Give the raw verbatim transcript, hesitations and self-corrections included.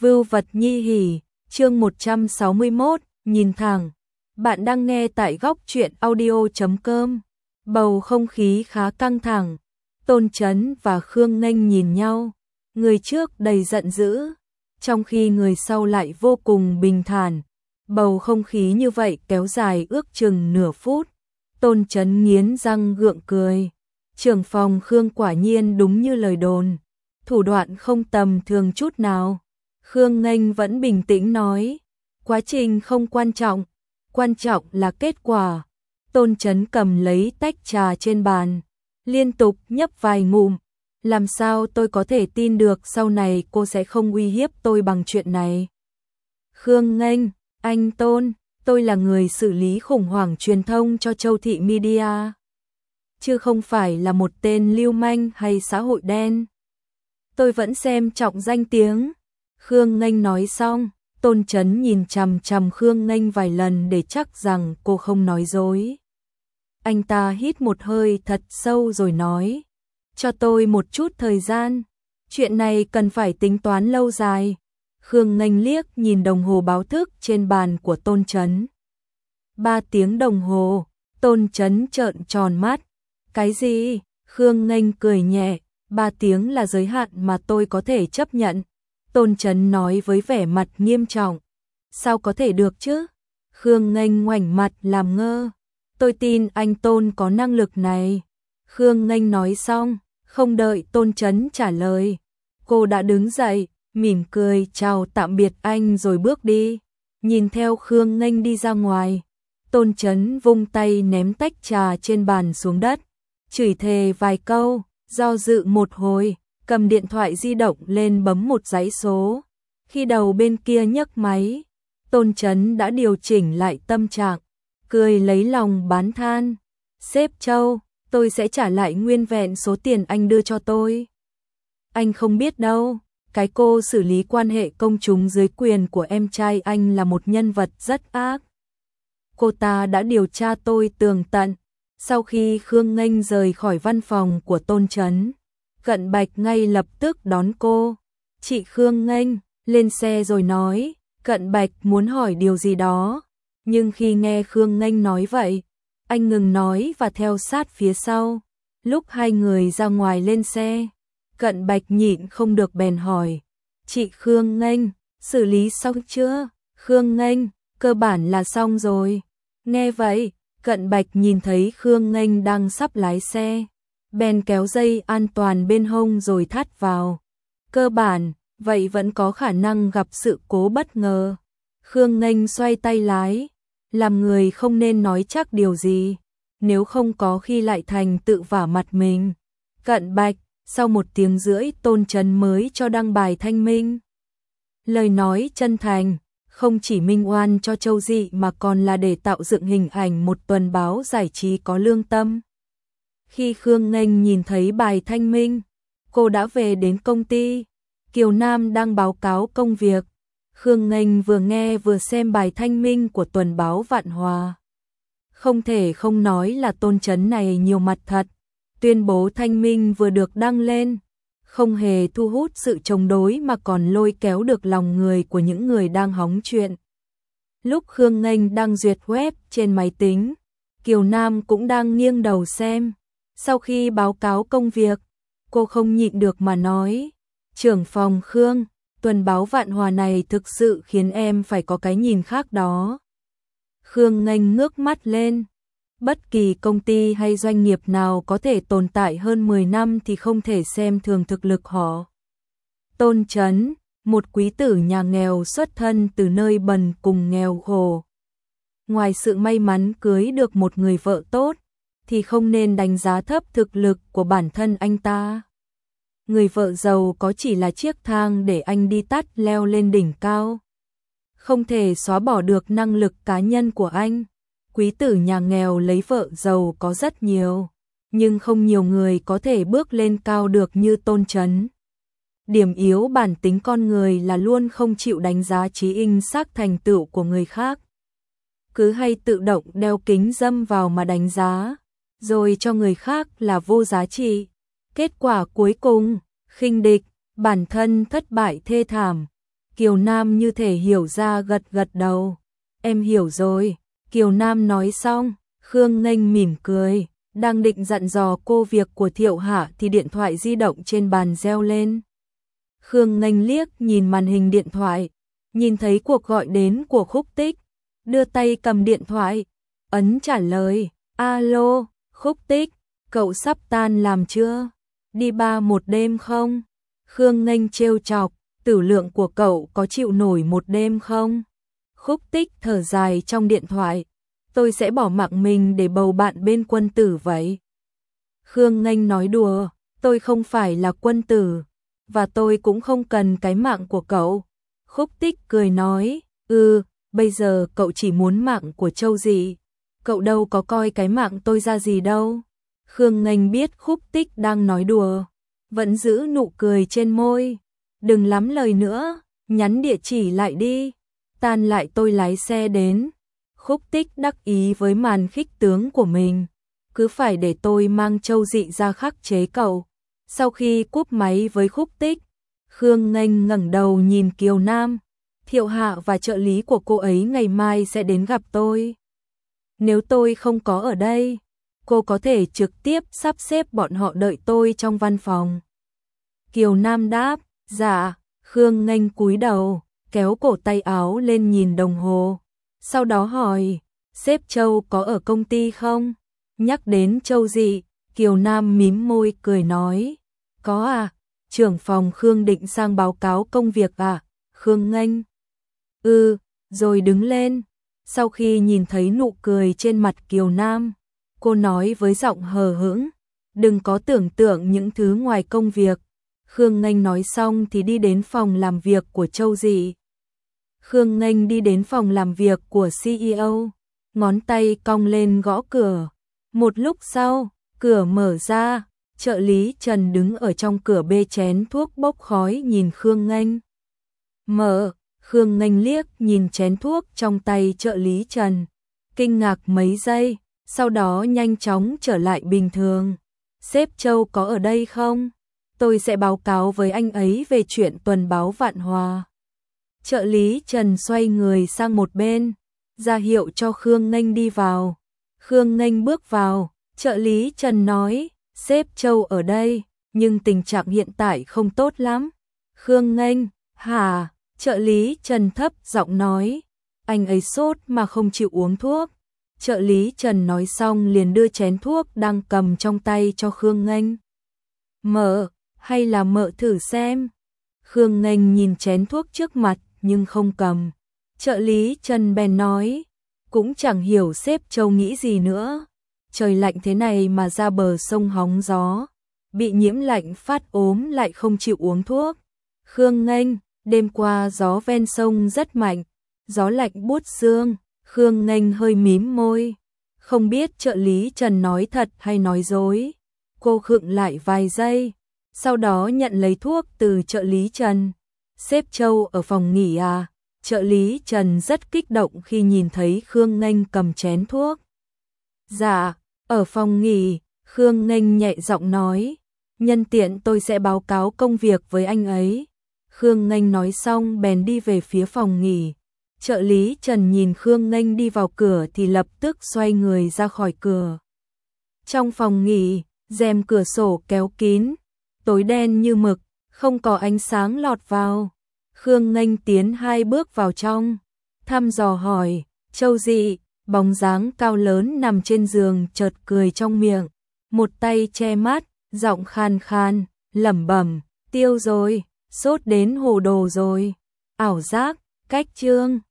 Vưu vật nhi hỉ, chương một trăm sáu mươi mốt, nhìn thẳng. Bạn đang nghe tại góc truyện audio chấm com. Bầu không khí khá căng thẳng. Tôn Chấn và Khương Nghênh nhìn nhau. Người trước đầy giận dữ, trong khi người sau lại vô cùng bình thản. Bầu không khí như vậy kéo dài ước chừng nửa phút. Tôn Chấn nghiến răng gượng cười. Trưởng phòng Khương quả nhiên đúng như lời đồn. Thủ đoạn không tầm thường chút nào. Khương Nghênh vẫn bình tĩnh nói. Quá trình không quan trọng. Quan trọng là kết quả. Tôn Chấn cầm lấy tách trà trên bàn. Liên tục nhấp vài ngụm. Làm sao tôi có thể tin được sau này cô sẽ không uy hiếp tôi bằng chuyện này. Khương Nghênh, anh Tôn, tôi là người xử lý khủng hoảng truyền thông cho Châu Thị Media. Chứ không phải là một tên lưu manh hay xã hội đen. Tôi vẫn xem trọng danh tiếng. Khương Nghênh nói xong, Tôn Chấn nhìn chằm chằm Khương Nghênh vài lần để chắc rằng cô không nói dối. Anh ta hít một hơi thật sâu rồi nói, cho tôi một chút thời gian, chuyện này cần phải tính toán lâu dài. Khương Nghênh liếc nhìn đồng hồ báo thức trên bàn của Tôn Chấn. Ba tiếng đồng hồ, Tôn Chấn trợn tròn mắt. Cái gì? Khương Nghênh cười nhẹ, ba tiếng là giới hạn mà tôi có thể chấp nhận. Tôn Chấn nói với vẻ mặt nghiêm trọng. Sao có thể được chứ? Khương Nghênh ngoảnh mặt làm ngơ. Tôi tin anh Tôn có năng lực này. Khương Nghênh nói xong, không đợi Tôn Chấn trả lời. Cô đã đứng dậy, mỉm cười chào tạm biệt anh rồi bước đi. Nhìn theo Khương Nghênh đi ra ngoài. Tôn Chấn vung tay ném tách trà trên bàn xuống đất. Chửi thề vài câu, do dự một hồi. Cầm điện thoại di động lên bấm một dãy số. Khi đầu bên kia nhấc máy, Tôn Chấn đã điều chỉnh lại tâm trạng, cười lấy lòng bán than. Sếp Châu, tôi sẽ trả lại nguyên vẹn số tiền anh đưa cho tôi. Anh không biết đâu, cái cô xử lý quan hệ công chúng dưới quyền của em trai anh là một nhân vật rất ác. Cô ta đã điều tra tôi tường tận. Sau khi Khương Nghênh rời khỏi văn phòng của Tôn Chấn, Cận Bạch ngay lập tức đón cô. Chị Khương Nghênh, lên xe rồi nói. Cận Bạch muốn hỏi điều gì đó. Nhưng khi nghe Khương Nghênh nói vậy, anh ngừng nói và theo sát phía sau. Lúc hai người ra ngoài lên xe, Cận Bạch nhịn không được bèn hỏi. Chị Khương Nghênh, xử lý xong chưa? Khương Nghênh, cơ bản là xong rồi. Nghe vậy, Cận Bạch nhìn thấy Khương Nghênh đang sắp lái xe. Bèn kéo dây an toàn bên hông rồi thắt vào. Cơ bản, vậy vẫn có khả năng gặp sự cố bất ngờ. Khương Nghênh xoay tay lái. Làm người không nên nói chắc điều gì. Nếu không có khi lại thành tự vả mặt mình. Cận Bạch, sau một tiếng rưỡi Tôn Chấn mới cho đăng bài thanh minh. Lời nói chân thành, không chỉ minh oan cho Châu Dị mà còn là để tạo dựng hình ảnh một tuần báo giải trí có lương tâm. Khi Khương Nghênh nhìn thấy bài thanh minh, cô đã về đến công ty. Kiều Nam đang báo cáo công việc. Khương Nghênh vừa nghe vừa xem bài thanh minh của tuần báo Vạn Hòa. Không thể không nói là Tôn Chấn này nhiều mặt thật. Tuyên bố thanh minh vừa được đăng lên, không hề thu hút sự chống đối mà còn lôi kéo được lòng người của những người đang hóng chuyện. Lúc Khương Nghênh đang duyệt web trên máy tính, Kiều Nam cũng đang nghiêng đầu xem. Sau khi báo cáo công việc, cô không nhịn được mà nói. Trưởng phòng Khương, tuần báo Vạn Hòa này thực sự khiến em phải có cái nhìn khác đó. Khương Nghênh ngước mắt lên. Bất kỳ công ty hay doanh nghiệp nào có thể tồn tại hơn mười năm thì không thể xem thường thực lực họ. Tôn Chấn, một quý tử nhà nghèo xuất thân từ nơi bần cùng nghèo khổ. Ngoài sự may mắn cưới được một người vợ tốt, thì không nên đánh giá thấp thực lực của bản thân anh ta. Người vợ giàu có chỉ là chiếc thang để anh đi tắt leo lên đỉnh cao. Không thể xóa bỏ được năng lực cá nhân của anh. Quý tử nhà nghèo lấy vợ giàu có rất nhiều, nhưng không nhiều người có thể bước lên cao được như Tôn Chấn. Điểm yếu bản tính con người là luôn không chịu đánh giá trí inh xác thành tựu của người khác. Cứ hay tự động đeo kính dâm vào mà đánh giá, rồi cho người khác là vô giá trị. Kết quả cuối cùng, khinh địch, bản thân thất bại thê thảm. Kiều Nam như thể hiểu ra gật gật đầu. Em hiểu rồi. Kiều Nam nói xong, Khương Nghênh mỉm cười, đang định dặn dò cô việc của Thiệu Hạ thì điện thoại di động trên bàn reo lên. Khương Nghênh liếc nhìn màn hình điện thoại, nhìn thấy cuộc gọi đến của Khúc Tích, đưa tay cầm điện thoại, ấn trả lời. Alo, Khúc Tích, cậu sắp tan làm chưa? Đi ba một đêm không? Khương Nghênh trêu chọc, tử lượng của cậu có chịu nổi một đêm không? Khúc Tích thở dài trong điện thoại, tôi sẽ bỏ mạng mình để bầu bạn bên quân tử vậy. Khương Nghênh nói đùa, tôi không phải là quân tử, và tôi cũng không cần cái mạng của cậu. Khúc Tích cười nói, ừ, bây giờ cậu chỉ muốn mạng của Châu Dị, cậu đâu có coi cái mạng tôi ra gì đâu. Khương Nghênh biết Khúc Tích đang nói đùa, vẫn giữ nụ cười trên môi. Đừng lắm lời nữa, nhắn địa chỉ lại đi, tan lại tôi lái xe đến. Khúc Tích đắc ý với màn khích tướng của mình, cứ phải để tôi mang Châu Dị ra khắc chế cậu. Sau khi cúp máy với Khúc Tích, Khương Nghênh ngẩng đầu nhìn Kiều Nam. Thiệu Hạ và trợ lý của cô ấy ngày mai sẽ đến gặp tôi. Nếu tôi không có ở đây, cô có thể trực tiếp sắp xếp bọn họ đợi tôi trong văn phòng. Kiều Nam đáp, dạ. Khương Nghênh cúi đầu, kéo cổ tay áo lên nhìn đồng hồ. Sau đó hỏi, sếp Châu có ở công ty không? Nhắc đến Châu Dị, Kiều Nam mím môi cười nói, có à, trưởng phòng Khương định sang báo cáo công việc à? Khương Nghênh, ừ, rồi đứng lên. Sau khi nhìn thấy nụ cười trên mặt Kiều Nam, cô nói với giọng hờ hững, đừng có tưởng tượng những thứ ngoài công việc. Khương Nghênh nói xong thì đi đến phòng làm việc của Châu Dị. Khương Nghênh đi đến phòng làm việc của xê e ô, ngón tay cong lên gõ cửa. Một lúc sau, cửa mở ra, trợ lý Trần đứng ở trong cửa bê chén thuốc bốc khói nhìn Khương Nghênh. Mở, Khương Nghênh liếc nhìn chén thuốc trong tay trợ lý Trần, kinh ngạc mấy giây, sau đó nhanh chóng trở lại bình thường. Sếp Châu có ở đây không? Tôi sẽ báo cáo với anh ấy về chuyện tuần báo Vạn Hòa. Trợ lý Trần xoay người sang một bên, ra hiệu cho Khương Nghênh đi vào. Khương Nghênh bước vào, trợ lý Trần nói, sếp Châu ở đây, nhưng tình trạng hiện tại không tốt lắm. Khương Nghênh, hả? Trợ lý Trần thấp giọng nói, anh ấy sốt mà không chịu uống thuốc. Trợ lý Trần nói xong liền đưa chén thuốc đang cầm trong tay cho Khương Nghênh. Mở, hay là mở thử xem. Khương Nghênh nhìn chén thuốc trước mặt nhưng không cầm. Trợ lý Trần bèn nói, cũng chẳng hiểu sếp Châu nghĩ gì nữa. Trời lạnh thế này mà ra bờ sông hóng gió, bị nhiễm lạnh phát ốm lại không chịu uống thuốc. Khương Nghênh, đêm qua gió ven sông rất mạnh, gió lạnh buốt xương. Khương Nghênh hơi mím môi, không biết trợ lý Trần nói thật hay nói dối. Cô khựng lại vài giây, sau đó nhận lấy thuốc từ trợ lý Trần. Sếp Châu ở phòng nghỉ à? Trợ lý Trần rất kích động khi nhìn thấy Khương Nghênh cầm chén thuốc. Dạ, ở phòng nghỉ. Khương Nghênh nhẹ giọng nói, nhân tiện tôi sẽ báo cáo công việc với anh ấy. Khương Nghênh nói xong bèn đi về phía phòng nghỉ. Trợ lý Trần nhìn Khương Nghênh đi vào cửa thì lập tức xoay người ra khỏi cửa. Trong phòng nghỉ, rèm cửa sổ kéo kín, tối đen như mực, không có ánh sáng lọt vào. Khương Nghênh tiến hai bước vào trong, thăm dò hỏi, Châu Dị, bóng dáng cao lớn nằm trên giường chợt cười trong miệng, một tay che mắt, giọng khan khan, lẩm bẩm, tiêu rồi, sốt đến hồ đồ rồi, ảo giác, cách chương.